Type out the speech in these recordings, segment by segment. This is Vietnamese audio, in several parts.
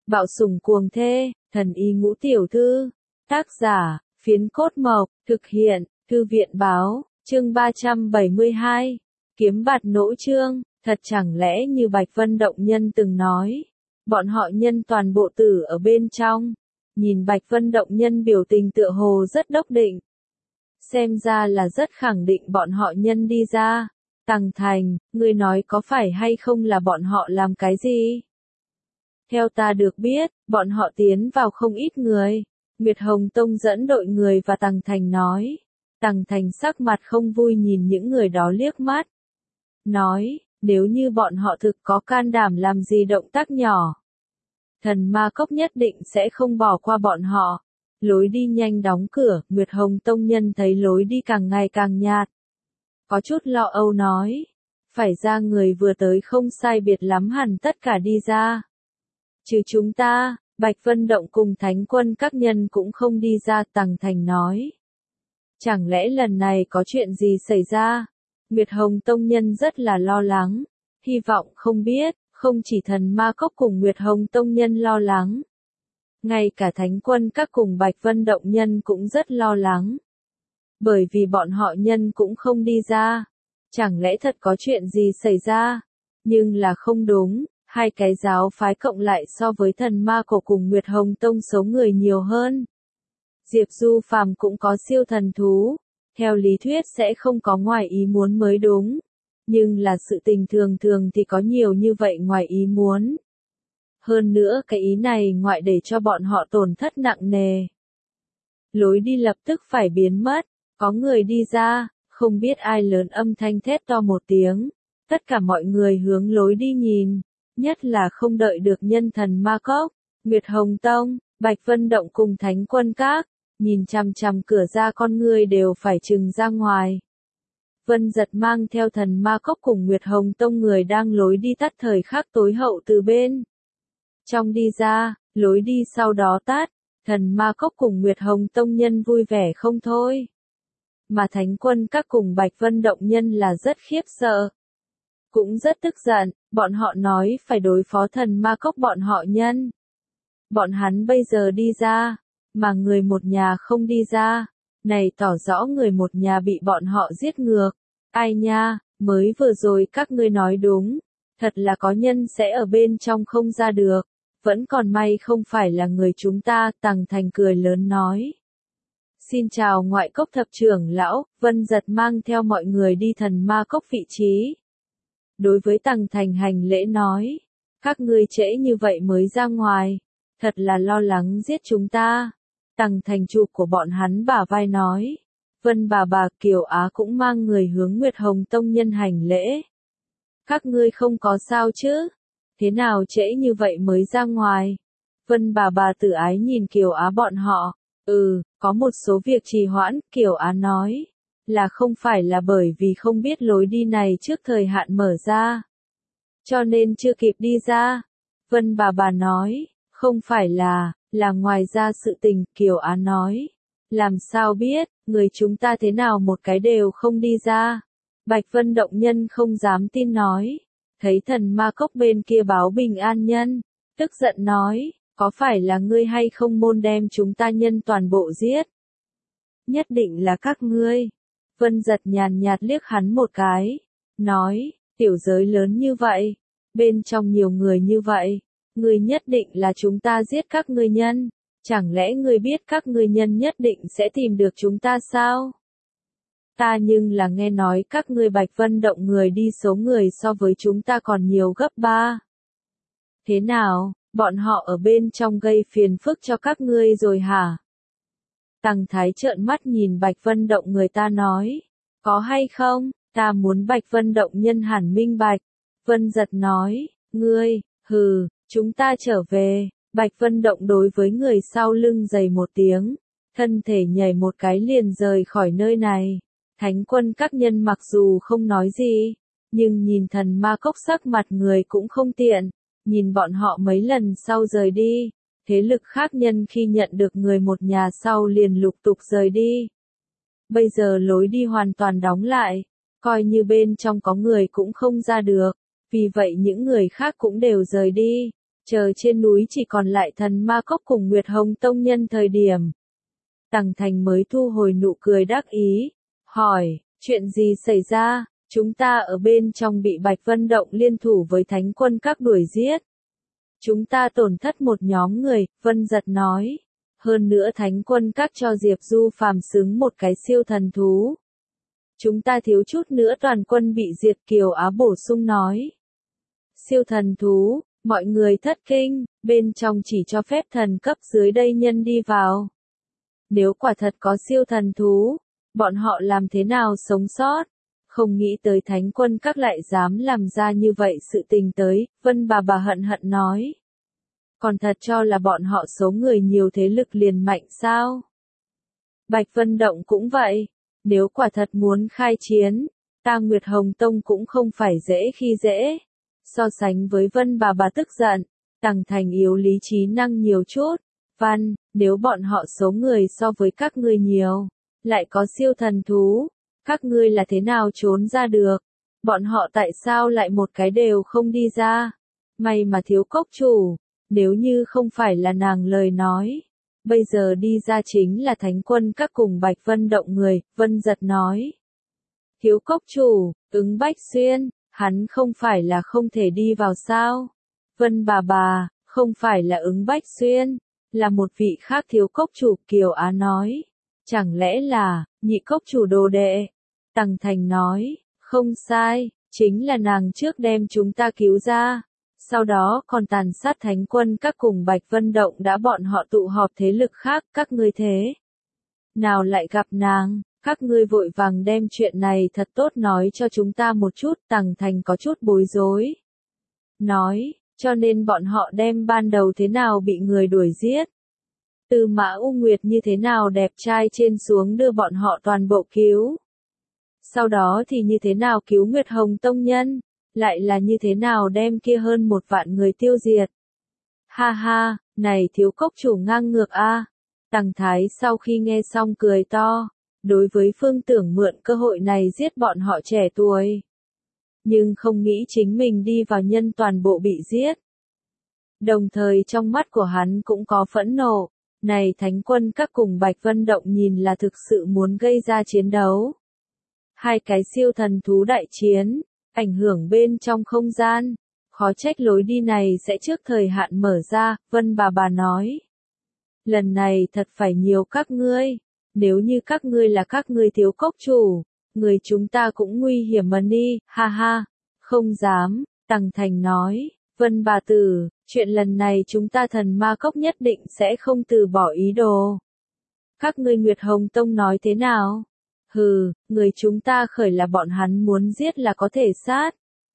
Bạo sủng cuồng thê, thần y ngũ tiểu thư. Tác giả, Phiến Cốt Mộc, thực hiện, Thư viện báo, chương 372. Kiếm bạt nỗ chương, thật chẳng lẽ như Bạch Vân Động Nhân từng nói. Bọn họ nhân toàn bộ tử ở bên trong. Nhìn Bạch Vân Động Nhân biểu tình tựa hồ rất đốc định. Xem ra là rất khẳng định bọn họ nhân đi ra. Tằng Thành, ngươi nói có phải hay không là bọn họ làm cái gì? Theo ta được biết, bọn họ tiến vào không ít người. Nguyệt Hồng Tông dẫn đội người và Tằng Thành nói. Tằng Thành sắc mặt không vui nhìn những người đó liếc mắt. Nói, nếu như bọn họ thực có can đảm làm gì động tác nhỏ. Thần ma cốc nhất định sẽ không bỏ qua bọn họ. Lối đi nhanh đóng cửa, Nguyệt Hồng Tông nhân thấy lối đi càng ngày càng nhạt. Có chút lo âu nói. Phải ra người vừa tới không sai biệt lắm hẳn tất cả đi ra. Trừ chúng ta, Bạch Vân Động cùng Thánh Quân các nhân cũng không đi ra, Tằng Thành nói. Chẳng lẽ lần này có chuyện gì xảy ra? Nguyệt Hồng Tông nhân rất là lo lắng. Hy vọng không biết, không chỉ thần ma cốc cùng Nguyệt Hồng Tông nhân lo lắng. Ngay cả Thánh Quân các cùng Bạch Vân Động nhân cũng rất lo lắng. Bởi vì bọn họ nhân cũng không đi ra. Chẳng lẽ thật có chuyện gì xảy ra? Nhưng là không đúng. Hai cái giáo phái cộng lại so với thần ma cổ cùng Nguyệt Hồng Tông số người nhiều hơn. Diệp Du Phàm cũng có siêu thần thú. Theo lý thuyết sẽ không có ngoài ý muốn mới đúng. Nhưng là sự tình thường thì có nhiều như vậy ngoài ý muốn. Hơn nữa cái ý này ngoại để cho bọn họ tổn thất nặng nề. Lối đi lập tức phải biến mất. Có người đi ra, không biết ai lớn âm thanh thét to một tiếng. Tất cả mọi người hướng lối đi nhìn. Nhất là không đợi được nhân thần ma cốc, Nguyệt Hồng Tông, Bạch Vân Động cùng Thánh Quân các, nhìn chằm chằm cửa ra con người đều phải trừng ra ngoài. Vân Giật mang theo thần ma cốc cùng Nguyệt Hồng Tông người đang lối đi tắt thời khắc tối hậu từ bên. Trong đi ra, lối đi sau đó tắt, thần ma cốc cùng Nguyệt Hồng Tông nhân vui vẻ không thôi. Mà Thánh Quân các cùng Bạch Vân Động nhân là rất khiếp sợ. Cũng rất tức giận, bọn họ nói phải đối phó thần ma cốc bọn họ nhân. Bọn hắn bây giờ đi ra, mà người một nhà không đi ra, này tỏ rõ người một nhà bị bọn họ giết ngược. Ai nha, mới vừa rồi các ngươi nói đúng, thật là có nhân sẽ ở bên trong không ra được, vẫn còn may không phải là người chúng ta, Tằng Thành cười lớn nói. Xin chào ngoại cốc thập trưởng lão, Vân Giật mang theo mọi người đi thần ma cốc vị trí. Đối với Tằng Thành hành lễ nói, các ngươi trễ như vậy mới ra ngoài, thật là lo lắng giết chúng ta. Tằng Thành chụp của bọn hắn bả vai nói, Vân bà Kiều Á cũng mang người hướng Nguyệt Hồng Tông nhân hành lễ. Các ngươi không có sao chứ? Thế nào trễ như vậy mới ra ngoài? Vân bà tử ái nhìn Kiều Á bọn họ, có một số việc trì hoãn, Kiều Á nói. Là không phải là bởi vì không biết lối đi này trước thời hạn mở ra. Cho nên chưa kịp đi ra. Vân bà nói, không phải là ngoài ra sự tình, Kiều Á nói. Làm sao biết, người chúng ta thế nào một cái đều không đi ra. Bạch Vân Động nhân không dám tin nói. Thấy thần ma cốc bên kia báo bình an nhân. Tức giận nói, có phải là ngươi hay không môn đem chúng ta nhân toàn bộ giết? Nhất định là các ngươi. Vân Giật nhàn nhạt liếc hắn một cái, nói, tiểu giới lớn như vậy, bên trong nhiều người như vậy, ngươi nhất định là chúng ta giết các ngươi nhân, chẳng lẽ ngươi biết các ngươi nhân nhất định sẽ tìm được chúng ta sao? Ta nhưng là nghe nói các ngươi Bạch Vân Động người đi số người so với chúng ta còn nhiều gấp 3. Thế nào, bọn họ ở bên trong gây phiền phức cho các ngươi rồi hả? Tằng Thái trợn mắt nhìn Bạch Vân Động người ta nói, có hay không, ta muốn Bạch Vân Động nhân hẳn minh bạch. Vân Giật nói, ngươi, chúng ta trở về. Bạch Vân Động đối với người sau lưng giày một tiếng, thân thể nhảy một cái liền rời khỏi nơi này. Thánh Quân các nhân mặc dù không nói gì, nhưng nhìn thần ma cốc sắc mặt người cũng không tiện, nhìn bọn họ mấy lần sau rời đi. Thế lực khác nhân khi nhận được người một nhà sau liền lục tục rời đi. Bây giờ lối đi hoàn toàn đóng lại, coi như bên trong có người cũng không ra được, vì vậy những người khác cũng đều rời đi. Chờ trên núi chỉ còn lại Thần Ma Cốc cùng Nguyệt Hồng Tông nhân thời điểm. Tằng Thành mới thu hồi nụ cười đắc ý, hỏi, chuyện gì xảy ra, chúng ta ở bên trong bị Bạch Vân Động liên thủ với Thánh Quân Các đuổi giết. Chúng ta tổn thất một nhóm người, Vân Giật nói. Hơn nữa Thánh Quân Các cho Diệp Du Phàm xứng một cái siêu thần thú. Chúng ta thiếu chút nữa toàn quân bị diệt, Kiều Á bổ sung nói. Siêu thần thú, mọi người thất kinh, bên trong chỉ cho phép thần cấp dưới đây nhân đi vào. Nếu quả thật có siêu thần thú, bọn họ làm thế nào sống sót? Không nghĩ tới Thánh Quân Các lại dám làm ra như vậy sự tình tới, Vân bà hận hận nói. Còn thật cho là bọn họ số người nhiều thế lực liền mạnh sao? Bạch Vân Động cũng vậy, nếu quả thật muốn khai chiến, ta Nguyệt Hồng Tông cũng không phải dễ khi dễ. So sánh với Vân bà tức giận, Tằng Thành yếu lý trí năng nhiều chút. Văn, nếu bọn họ số người so với các ngươi nhiều, lại có siêu thần thú, các ngươi là thế nào trốn ra được? Bọn họ tại sao lại một cái đều không đi ra? May mà thiếu cốc chủ, nếu như không phải là nàng lời nói, bây giờ đi ra chính là Thánh Quân Các cùng Bạch Vân Động người, Vân Giật nói. Thiếu cốc chủ, ứng Bách Xuyên, hắn không phải là không thể đi vào sao? Vân bà, không phải là ứng Bách Xuyên, là một vị khác thiếu cốc chủ, Kiều Á nói. Chẳng lẽ là, nhị cốc chủ đồ đệ? Tằng Thành nói, không sai, chính là nàng trước đem chúng ta cứu ra. Sau đó còn tàn sát Thánh Quân Các cùng Bạch Vân Động đã bọn họ tụ họp thế lực khác, các ngươi thế. Nào lại gặp nàng, các ngươi vội vàng đem chuyện này thật tốt nói cho chúng ta một chút, Tằng Thành có chút bối rối. Nói, cho nên bọn họ đem ban đầu thế nào bị người đuổi giết. Từ Mã U Nguyệt như thế nào đẹp trai trên xuống đưa bọn họ toàn bộ cứu. Sau đó thì như thế nào cứu Nguyệt Hồng Tông nhân, lại là như thế nào đem kia hơn 1 vạn người tiêu diệt. Ha ha, này thiếu cốc chủ ngang ngược a. Tằng Thái sau khi nghe xong cười to, đối với Phương Tưởng mượn cơ hội này giết bọn họ trẻ tuổi. Nhưng không nghĩ chính mình đi vào nhân toàn bộ bị giết. Đồng thời trong mắt của hắn cũng có phẫn nộ, này Thánh Quân Các cùng Bạch Vân Động nhìn là thực sự muốn gây ra chiến đấu. Hai cái siêu thần thú đại chiến, ảnh hưởng bên trong không gian, khó trách lối đi này sẽ trước thời hạn mở ra, Vân bà nói. Lần này thật phải nhiều các ngươi, nếu như các ngươi là các ngươi thiếu cốc chủ, người chúng ta cũng nguy hiểm mà đi, ha ha, không dám, Tằng Thành nói, Vân bà tử, chuyện lần này chúng ta Thần Ma Cốc nhất định sẽ không từ bỏ ý đồ. Các ngươi Nguyệt Hồng Tông nói thế nào? Hừ, người chúng ta khởi là bọn hắn muốn giết là có thể sát.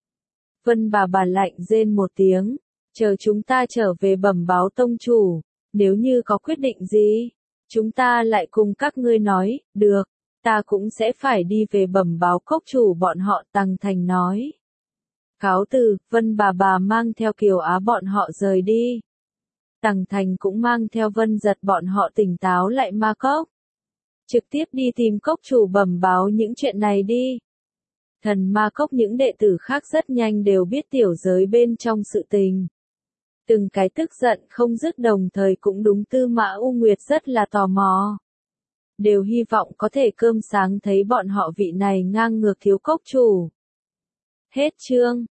Vân bà lạnh rên một tiếng, chờ chúng ta trở về bẩm báo tông chủ, nếu như có quyết định gì, chúng ta lại cùng các ngươi nói, được, ta cũng sẽ phải đi về bẩm báo cốc chủ bọn họ, Tằng Thành nói. Cáo từ, Vân bà mang theo Kiều Á bọn họ rời đi. Tằng Thành cũng mang theo Vân Giật bọn họ tỉnh táo lại Ma Cốc. Trực tiếp đi tìm cốc chủ bẩm báo những chuyện này đi. Thần Ma Cốc những đệ tử khác rất nhanh đều biết tiểu giới bên trong sự tình. Từng cái tức giận không dứt, đồng thời cũng đúng Tư Mã U Nguyệt rất là tò mò. Đều hy vọng có thể cơm sáng thấy bọn họ vị này ngang ngược thiếu cốc chủ. Hết chương.